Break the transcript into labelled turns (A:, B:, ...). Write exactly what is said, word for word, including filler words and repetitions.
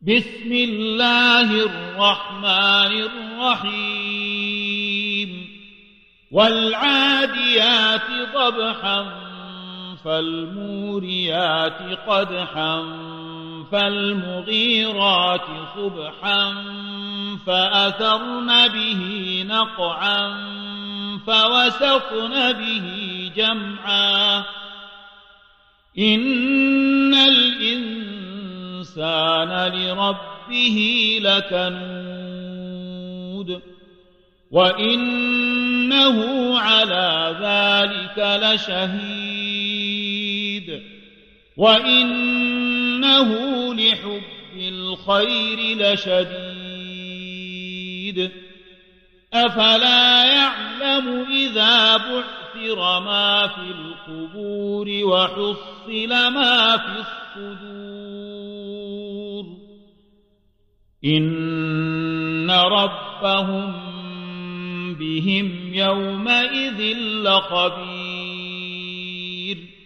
A: بسم الله الرحمن الرحيم والعاديات ضبحا فالموريات قدحا فالمغيرات صبحا فأثرن به نقعا فوسطن به جمعا إن الإنسان لربه لكنود وإنه على ذلك لشهيد وإنه لحب الخير لشديد أفلا يعلم إذا بعثر ما في القبور وحصل ما في الصدور إن ربهم بهم يومئذ لخبير